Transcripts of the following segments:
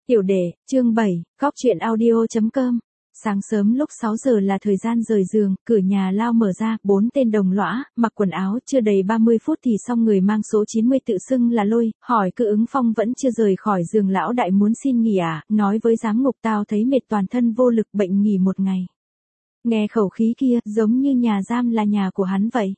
Tiểu đệ, chương 7, Góc chuyện audio.com. Sáng sớm lúc 6 giờ là thời gian rời giường, cửa nhà lao mở ra, 4 tên đồng lõa, mặc quần áo chưa đầy 30 phút thì xong người mang số 90 tự xưng là Lôi, hỏi Cự Ứng Phong vẫn chưa rời khỏi giường lão đại muốn xin nghỉ à, nói với giám ngục tao thấy mệt toàn thân vô lực bệnh nghỉ một ngày. Nghe khẩu khí kia, giống như nhà giam là nhà của hắn vậy.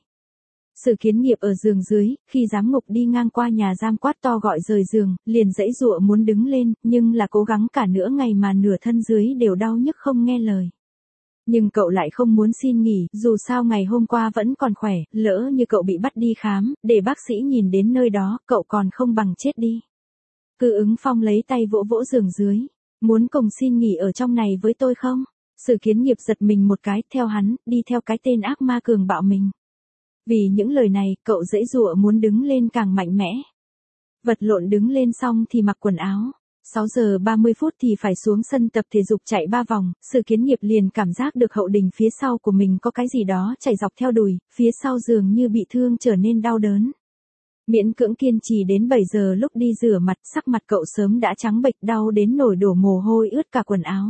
Sự Kiến Nghiệp ở giường dưới, khi giám ngục đi ngang qua nhà giam quát to gọi rời giường, liền giãy giụa muốn đứng lên, nhưng là cố gắng cả nửa ngày mà nửa thân dưới đều đau nhức không nghe lời. Nhưng cậu lại không muốn xin nghỉ, dù sao ngày hôm qua vẫn còn khỏe, lỡ như cậu bị bắt đi khám, để bác sĩ nhìn đến nơi đó, cậu còn không bằng chết đi. Cự Ứng Phong lấy tay vỗ vỗ giường dưới, muốn cùng xin nghỉ ở trong này với tôi không? Sự Kiến Nghiệp giật mình một cái, theo hắn, đi theo cái tên ác ma cường bạo mình. Vì những lời này, cậu giãy giụa muốn đứng lên càng mạnh mẽ. Vật lộn đứng lên xong thì mặc quần áo. 6 giờ 30 phút thì phải xuống sân tập thể dục chạy 3 vòng, Sự Kiến Nghiệp liền cảm giác được hậu đình phía sau của mình có cái gì đó chạy dọc theo đùi, phía sau dường như bị thương trở nên đau đớn. Miễn cưỡng kiên trì đến 7 giờ lúc đi rửa mặt, sắc mặt cậu sớm đã trắng bệch đau đến nổi đổ mồ hôi ướt cả quần áo.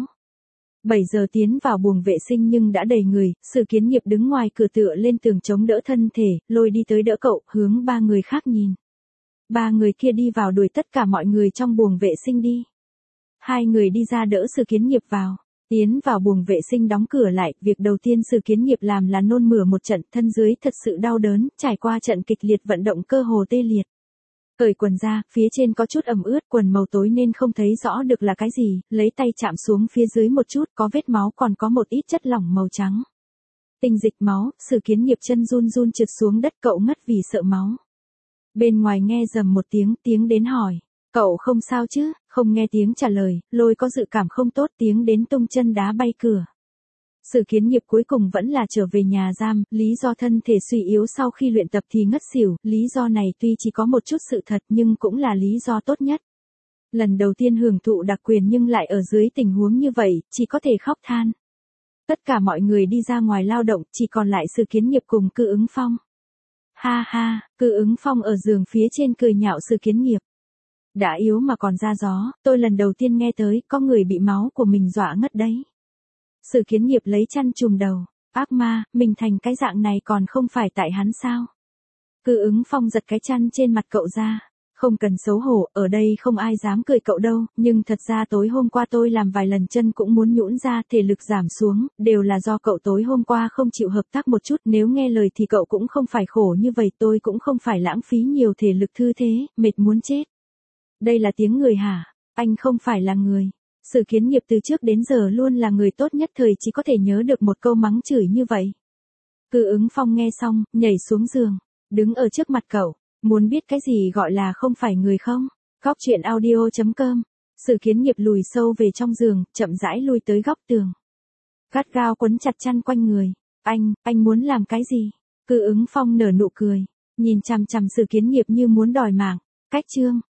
7 giờ tiến vào buồng vệ sinh nhưng đã đầy người, Sự Kiến Nghiệp đứng ngoài cửa tựa lên tường chống đỡ thân thể, Lôi đi tới đỡ cậu, hướng 3 người khác nhìn. 3 người kia đi vào đuổi tất cả mọi người trong buồng vệ sinh đi. 2 người đi ra đỡ Sự Kiến Nghiệp vào. Tiến vào buồng vệ sinh đóng cửa lại, việc đầu tiên Sự Kiến Nghiệp làm là nôn mửa một trận, thân dưới thật sự đau đớn, trải qua trận kịch liệt vận động cơ hồ tê liệt. Cởi quần ra, phía trên có chút ẩm ướt, quần màu tối nên không thấy rõ được là cái gì, lấy tay chạm xuống phía dưới một chút, có vết máu còn có một ít chất lỏng màu trắng. Tinh dịch máu, Sự Kiến Nghiệp chân run run trượt xuống đất, cậu ngất vì sợ máu. Bên ngoài nghe rầm một tiếng đến hỏi, cậu không sao chứ? Không nghe tiếng trả lời, Lôi có dự cảm không tốt, tiếng đến tung chân đá bay cửa. Sự Kiến Nghiệp cuối cùng vẫn là trở về nhà giam, lý do thân thể suy yếu sau khi luyện tập thì ngất xỉu, lý do này tuy chỉ có một chút sự thật nhưng cũng là lý do tốt nhất. Lần đầu tiên hưởng thụ đặc quyền nhưng lại ở dưới tình huống như vậy, chỉ có thể khóc than. Tất cả mọi người đi ra ngoài lao động, chỉ còn lại Sự Kiến Nghiệp cùng Cự Ứng Phong. Ha ha, Cự Ứng Phong ở giường phía trên cười nhạo Sự Kiến Nghiệp. Đã yếu mà còn ra gió, tôi lần đầu tiên nghe tới, có người bị máu của mình dọa ngất đấy. Sự Kiến Nghiệp lấy chăn trùm đầu, ác ma, mình thành cái dạng này còn không phải tại hắn sao? Cự Ứng Phong giật cái chăn trên mặt cậu ra, không cần xấu hổ, ở đây không ai dám cười cậu đâu, nhưng thật ra tối hôm qua tôi làm vài lần chân cũng muốn nhũn ra, thể lực giảm xuống, đều là do cậu tối hôm qua không chịu hợp tác một chút, nếu nghe lời thì cậu cũng không phải khổ như vậy, tôi cũng không phải lãng phí nhiều thể lực thư thế, mệt muốn chết. Đây là tiếng người hả? Anh không phải là người. Sự Kiến Nghiệp từ trước đến giờ luôn là người tốt nhất thời chỉ có thể nhớ được một câu mắng chửi như vậy. Cự Ứng Phong nghe xong, nhảy xuống giường, đứng ở trước mặt cậu, muốn biết cái gì gọi là không phải người không? Góc chuyện audio.com. Sự Kiến Nghiệp lùi sâu về trong giường, chậm rãi lui tới góc tường. Gắt gao quấn chặt chăn quanh người. Anh muốn làm cái gì? Cự Ứng Phong nở nụ cười, nhìn chằm chằm Sự Kiến Nghiệp như muốn đòi mạng. Cách chương.